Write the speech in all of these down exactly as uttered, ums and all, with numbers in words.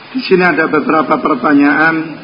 Di sini ada beberapa pertanyaan.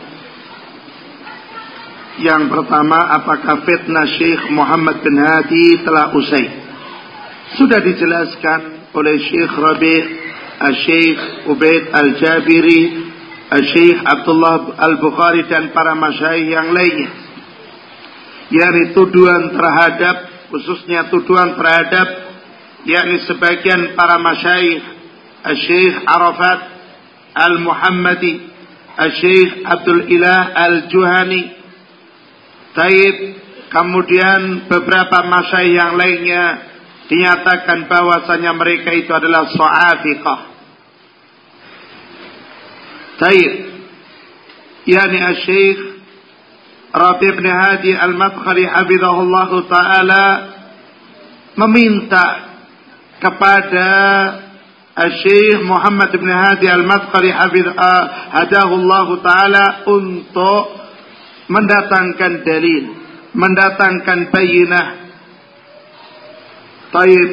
Yang pertama, apakah fitnah Syekh Muhammad bin Hadi telah usai? Sudah dijelaskan oleh Syekh Rabi', Syekh Ubaid Al-Jabiri, Syekh Abdullah Al-Bukhari dan para masyayikh yang lainnya. Yakni tuduhan terhadap, khususnya tuduhan terhadap yakni sebagian para masyayikh, Syekh Arafat Al-Muhammadi, Syekh Abdul Ilah Al-Juhani, Taib, kemudian beberapa masyayikh yang lainnya dinyatakan bahwasanya mereka itu adalah Su'afiqah. Taib, yakni Syekh Rabi' bin Hadi Al-Madkhali hafizahullah ta'ala meminta kepada Syekh Muhammad bin Hadi Al-Madkhali hafizahullah ta'ala untuk mendatangkan dalil, mendatangkan bayinah. Taib.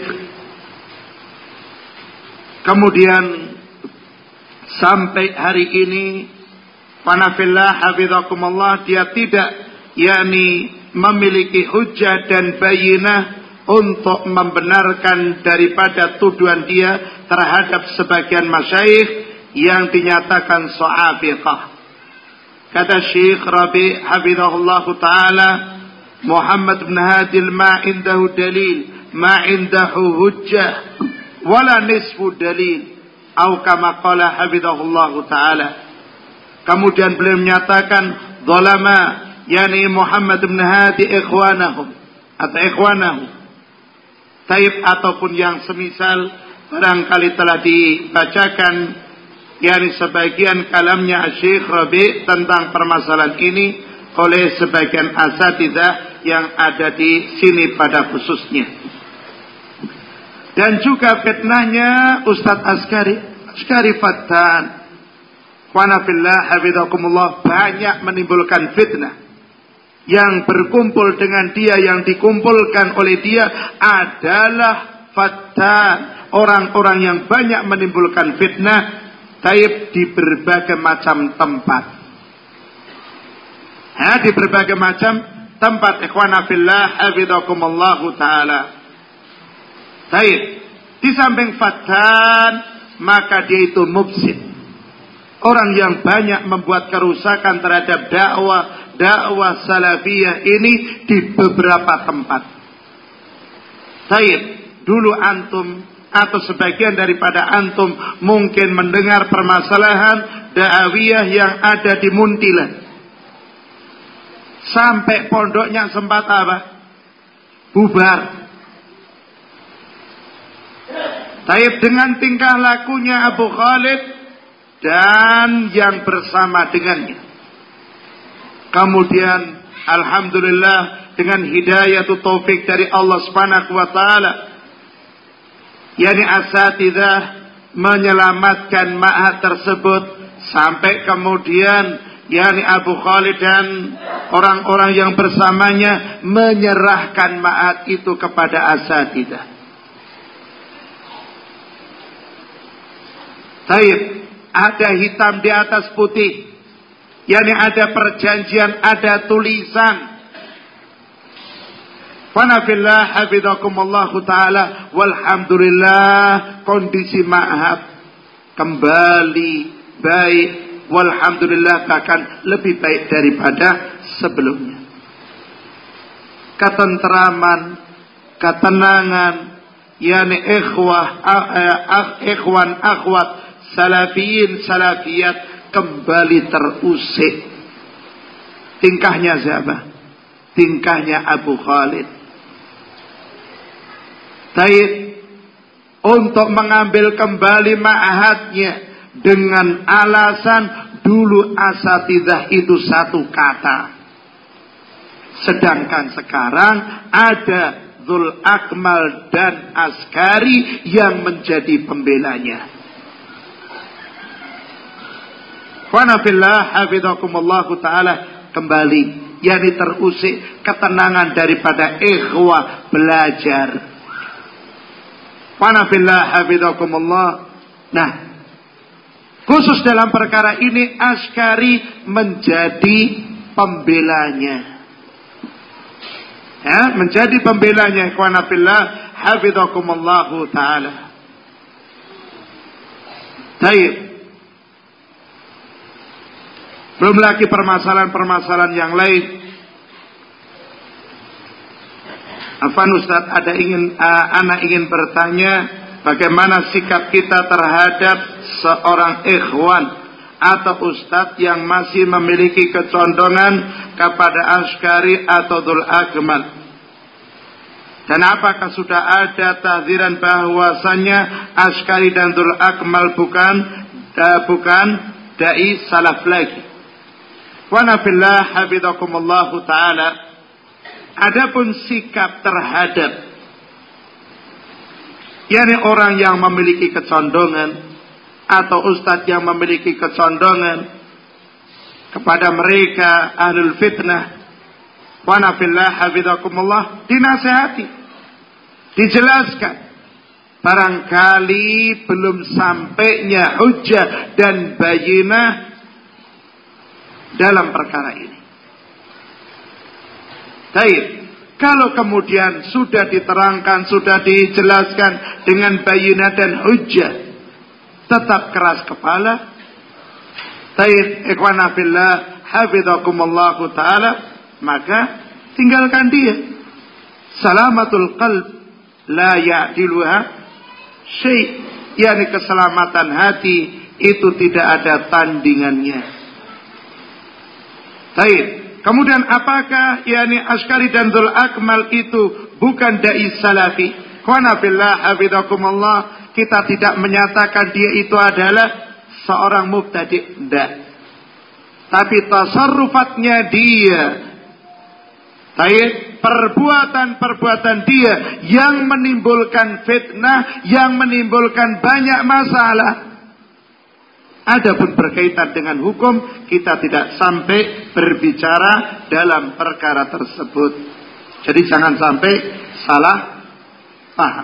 Kemudian sampai hari ini Fanafillah hafizakumullah, dia tidak yakni memiliki hujjah dan bayinah untuk membenarkan daripada tuduhan dia terhadap sebagian masyayikh yang dinyatakan Su'afiqah. Kata Syekh Rabi' hafizahullah ta'ala, Muhammad bin Hadi ma indahu dalil, ma indahu hujjah, wala nisfu dalil, atau kama qala hafizahullah ta'ala. Kemudian beliau menyatakan, zalama, yani Muhammad bin Hadi ikhwanahum, atau ikhwanahu. Taib ataupun yang semisal, barangkali telah dibacakan yakni sebagian kalamnya Syekh Rabi' tentang permasalahan ini oleh sebagian asatidzah yang ada di sini pada khususnya. Dan juga fitnahnya Ustadz Askari, Askari Fattan, Wanafillah hafizakumullah, banyak menimbulkan fitnah. Yang berkumpul dengan dia, yang dikumpulkan oleh dia adalah Fattan, orang-orang yang banyak menimbulkan fitnah. Taib di berbagai macam tempat. Ha, di berbagai macam tempat. Ikhwana fillah hafizakumullahu ta'ala. Taib. Di samping Fattan, maka dia itu mufsid. Orang yang banyak membuat kerusakan terhadap dakwah dakwah salafiyah ini di beberapa tempat. Taib. Dulu antum atau sebagian daripada antum mungkin mendengar permasalahan da'awiyah yang ada di Muntilan. Sampai pondoknya sempat apa? Bubar. Taib dengan tingkah lakunya Abu Khalid dan yang bersama dengannya. Kemudian alhamdulillah dengan hidayah atau taufik dari Allah Subhanahu wa taala, yakni asatidzah menyelamatkan ma'had tersebut sampai kemudian yakni Abu Khalid dan orang-orang yang bersamanya menyerahkan ma'had itu kepada asatidzah. Taib, ada hitam di atas putih, yakni ada perjanjian, ada tulisan. Fanafillah hafizakumullahu ta'ala, walhamdulillah kondisi ma'had kembali baik, walhamdulillah bahkan lebih baik daripada sebelumnya. Ketenteraman, ketenangan, yakni ikhwah, ikhwan, akhwat, salafiyin, salafiyat kembali terusik. Tingkahnya siapa? Tingkahnya Abu Khalid. Taib untuk mengambil kembali ma'hadnya dengan alasan dulu asatidzah itu satu kata. Sedangkan sekarang ada Dzul Akmal dan Askari yang menjadi pembelanya. Wanafillah hafizakumullahu ta'ala kembali, yakni terusik ketenangan daripada ikhwah belajar. Wanafillah hafizakumullah. Nah, Khusus dalam perkara ini Askari menjadi pembelanya. Ya, menjadi pembelanya ikhwana fillah hafizakumullahu taala. Baik. Belum lagi permasalahan-permasalahan yang lain. Afan Ustaz, ada ingin uh, anak ingin bertanya bagaimana sikap kita terhadap seorang ikhwan atau ustadz yang masih memiliki kecondongan kepada Askari atau Dzul Akmal. Dan apakah sudah ada tahdziran bahwasanya Askari dan Dzul Akmal bukan uh, bukan dai salaf lagi. Wa nafillah hafizakumullahu taala. Adapun sikap terhadap yakni orang yang memiliki kecondongan atau ustadz yang memiliki kecondongan kepada mereka ahlul fitnah, wa nafillah hafizakumullah, dinasihati, dijelaskan. Barangkali belum sampainya hujjah dan bayinah dalam perkara ini. Baik, kalau kemudian sudah diterangkan, sudah dijelaskan dengan bayinah dan hujjah, tetap keras kepala. Baik, ikhwana fillah hafizakumullahu taala, maka tinggalkan dia. Salamatul qalb la ya'diluha syai', yakni keselamatan hati itu tidak ada tandingannya. Baik. Kemudian apakah yakni Askari dan Dzul Akmal itu bukan dai salafi? Qana billah hafizakumullah, kita tidak menyatakan dia itu adalah seorang mubtadi', tidak. Tapi tasarrufatnya dia, baik, perbuatan-perbuatan dia yang menimbulkan fitnah, yang menimbulkan banyak masalah. Adapun berkaitan dengan hukum, kita tidak sampai berbicara dalam perkara tersebut. Jadi jangan sampai salah paham.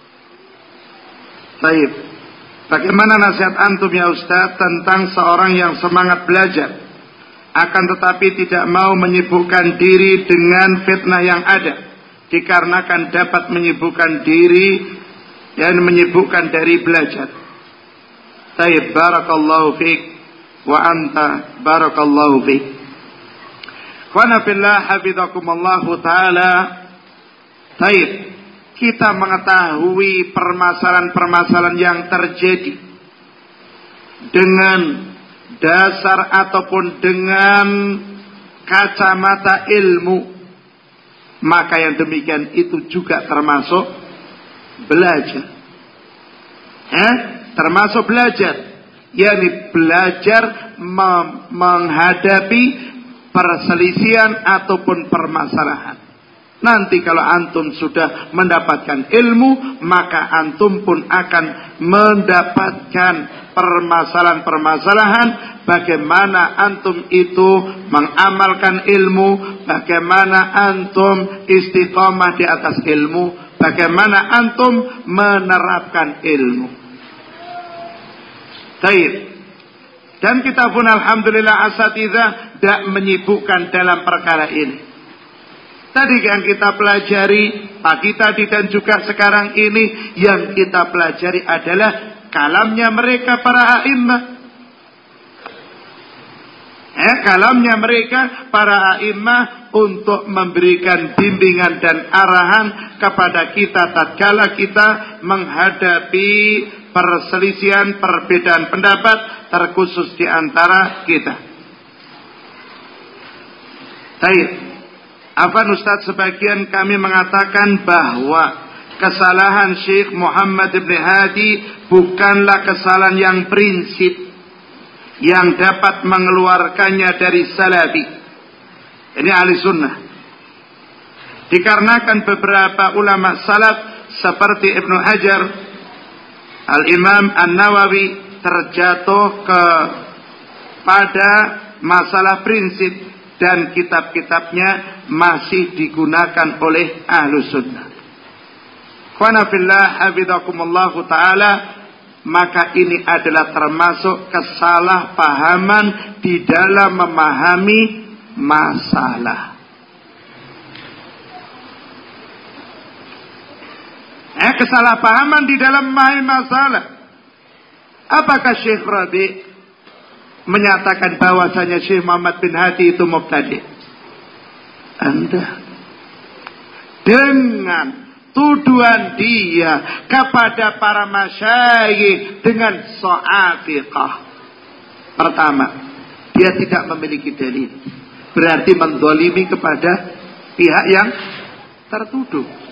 Baik. Bagaimana nasihat antum ya Ustaz tentang seorang yang semangat belajar, akan tetapi tidak mau menyibukkan diri dengan fitnah yang ada, dikarenakan dapat menyibukkan diri dan menyibukkan dari belajar. Taib, barakallahu fiik wa anta barakallahu fiik. Wa nafillah hafizakumullahu taala. Taib, kita mengetahui permasalahan-permasalahan yang terjadi dengan dasar ataupun dengan kacamata ilmu, maka yang demikian itu juga termasuk belajar. Eh? Termasuk belajar, yakni belajar mem- menghadapi perselisihan ataupun permasalahan. Nanti kalau antum sudah mendapatkan ilmu, maka antum pun akan mendapatkan permasalahan-permasalahan, bagaimana antum itu mengamalkan ilmu, bagaimana antum istiqomah di atas ilmu, bagaimana antum menerapkan ilmu. Baik. Dan kita pun alhamdulillah asatidzah tidak menyibukkan dalam perkara ini. Tadi yang kita pelajari pagi tadi dan juga sekarang ini, yang kita pelajari adalah kalamnya mereka para a'immah. Eh, kalamnya mereka para a'immah untuk memberikan bimbingan dan arahan kepada kita tatkala kita menghadapi perselisihan, perbedaan pendapat terkhusus di antara kita. Baik. Afan Ustaz, sebagian kami mengatakan bahwa kesalahan Syekh Muhammad ibn Hadi bukanlah kesalahan yang prinsip yang dapat mengeluarkannya dari salafi. Ini ahli sunnah. Dikarenakan beberapa ulama salaf seperti Ibnu Hajar, Al-Imam An-Nawawi terjatuh kepada masalah prinsip dan kitab-kitabnya masih digunakan oleh ahlu sunnah. Qana fillah hafizakumullahu ta'ala. maka ini adalah termasuk kesalahpahaman di dalam memahami masalah. Eh, kesalahpahaman di dalam memahami masalah. Apakah Syekh Rabi menyatakan bahwasanya Syekh Muhammad bin Hadi itu mubtadi'? Anda dengan tuduhan dia kepada para masyayikh dengan so'atiqah. Pertama, dia tidak memiliki dalil. Berarti mendolimi kepada pihak yang tertuduh.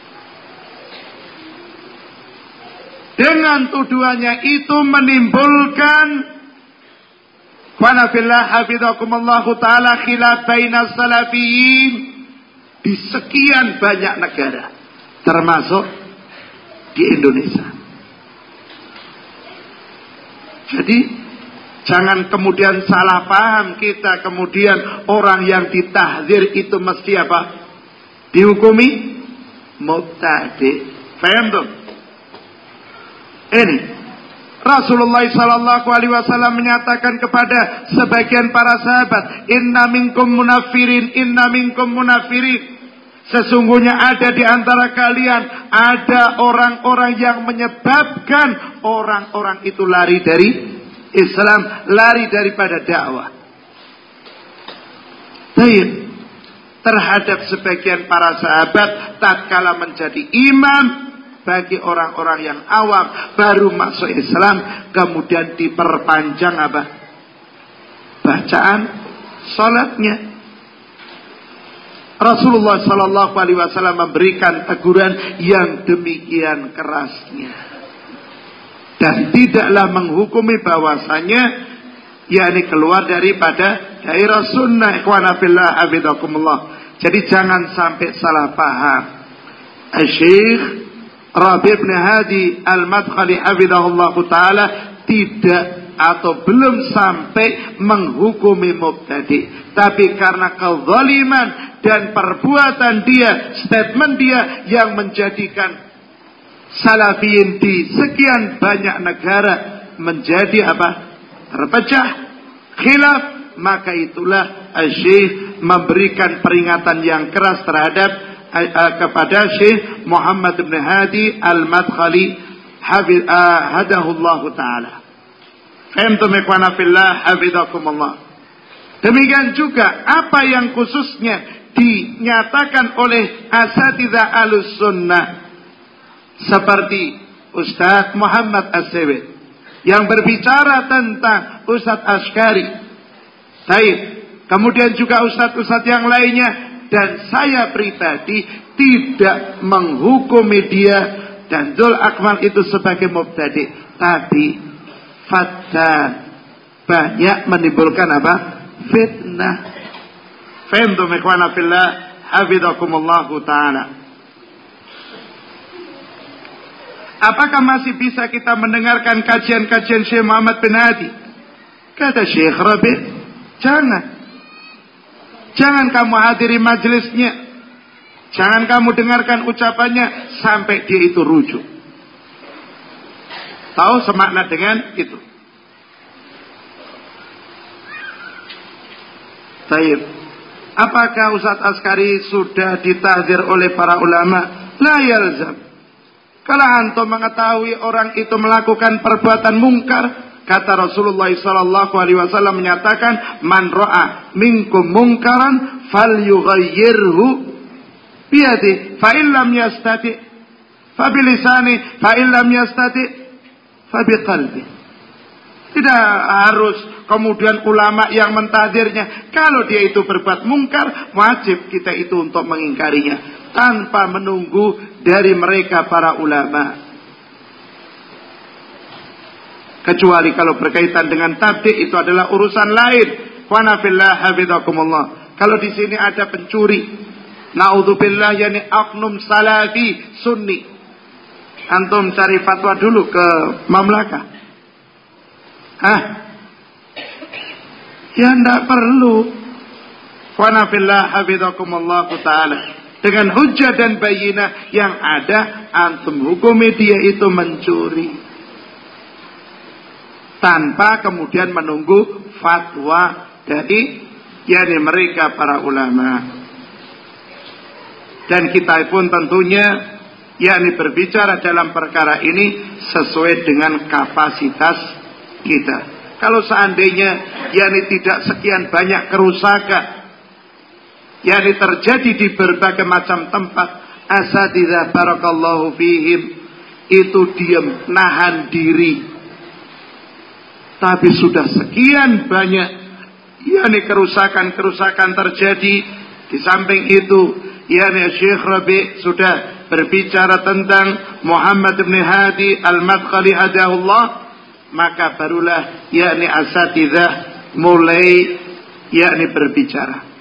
Dengan tuduhannya itu menimbulkan wanafillah hafizakumullahu ta'ala khilaf baina salafiyin di sekian banyak negara, termasuk di Indonesia. Jadi jangan kemudian salah paham kita, kemudian orang yang ditahdzir itu mesti apa? Dihukumi mubtadi'. Paham tuh? Ini Rasulullah sallallahu alaihi wasallam menyatakan kepada sebagian para sahabat, "Inna minkum munafirin, inna minkum munafirin." Sesungguhnya ada di antara kalian ada orang-orang yang menyebabkan orang-orang itu lari dari Islam, lari daripada dakwah. Baik, terhadap sebagian para sahabat tatkala menjadi imam bagi orang-orang yang awam baru masuk Islam, kemudian diperpanjang apa? Bacaan salatnya. Rasulullah sallallahu alaihi wasallam memberikan teguran yang demikian kerasnya. Dan tidaklah menghukumi bahwasanya yakni keluar daripada daerah sunnah. Ikhwana fillah hafizakumullah. Jadi jangan sampai salah paham. Syekh Rabi' bin Hadi Al-Madkhali hafizahullah ta'ala tidak atau belum sampai menghukumi mubtadi', tapi karena kezaliman dan perbuatan dia, statement dia yang menjadikan salafiyin di sekian banyak negara menjadi apa? Terpecah, khilaf, maka itulah Syekh memberikan peringatan yang keras terhadap kepada Syekh Muhammad bin Hadi Al-Madkhali hadahullahu ta'ala. Fahimtum ikhwana fillah hafizakumullah. Demikian juga apa yang khususnya dinyatakan oleh asatidzah Ahlus Sunnah seperti Ustaz Muhammad As-Sewid yang berbicara tentang Ustaz Ashkari. Baik, kemudian juga ustaz-ustaz yang lainnya. Dan saya pribadi tidak menghukumi dia dan Dzul Akmal itu sebagai mubtadi', tapi fatan, banyak menimbulkan apa? Fitnah. Fahimtum ikhwana fillah hafizakumullahu ta'ala. Apakah masih bisa kita mendengarkan kajian-kajian Syekh Muhammad bin Hadi? Kata Syekh Rabi', jangan. Jangan kamu hadiri majelisnya. Jangan kamu dengarkan ucapannya sampai dia itu rujuk. Tahu semakna dengan itu. Baik. Apakah Ustaz Ashkari sudah ditahdzir oleh para ulama? La yalzam. Kalau antum mengetahui orang itu melakukan perbuatan mungkar, kata Rasulullah sallallahu alaihi wasallam menyatakan, "Man ra'a minkum munkaran falyughayyirhu biyadihi, fa in lam yastati fa bilisani, fa in lam yastati fa biqalbi." Tidak harus kemudian ulama yang mentahdzirnya. Kalau dia itu berbuat mungkar, wajib kita itu untuk mengingkarinya tanpa menunggu dari mereka para ulama. Kecuali kalau berkaitan dengan tabdik, itu adalah urusan lain. Wa fillah hafizakumullah. Kalau di sini ada pencuri, naudzubillah, yani oknum salafi sunni, antum cari fatwa dulu ke mamlakah. Hah? Ya enggak perlu. Wa fillah hafizakumullah taala. Dengan hujjah dan bayinah yang ada, antum hukumi dia itu mencuri. tanpa kemudian menunggu fatwa dari yakni mereka para ulama. Dan kita pun tentunya yakni berbicara dalam perkara ini sesuai dengan kapasitas kita. Kalau seandainya yakni tidak sekian banyak kerusakan yakni terjadi di berbagai macam tempat, asatidzah barakallahu fihim itu diam, nahan diri. Tapi sudah sekian banyak yakni kerusakan-kerusakan terjadi. Di samping itu yakni Syekh Rabi sudah berbicara tentang Muhammad bin Hadi Al-Madkhali hadahullah, maka barulah yakni asatidzah mulai yakni berbicara.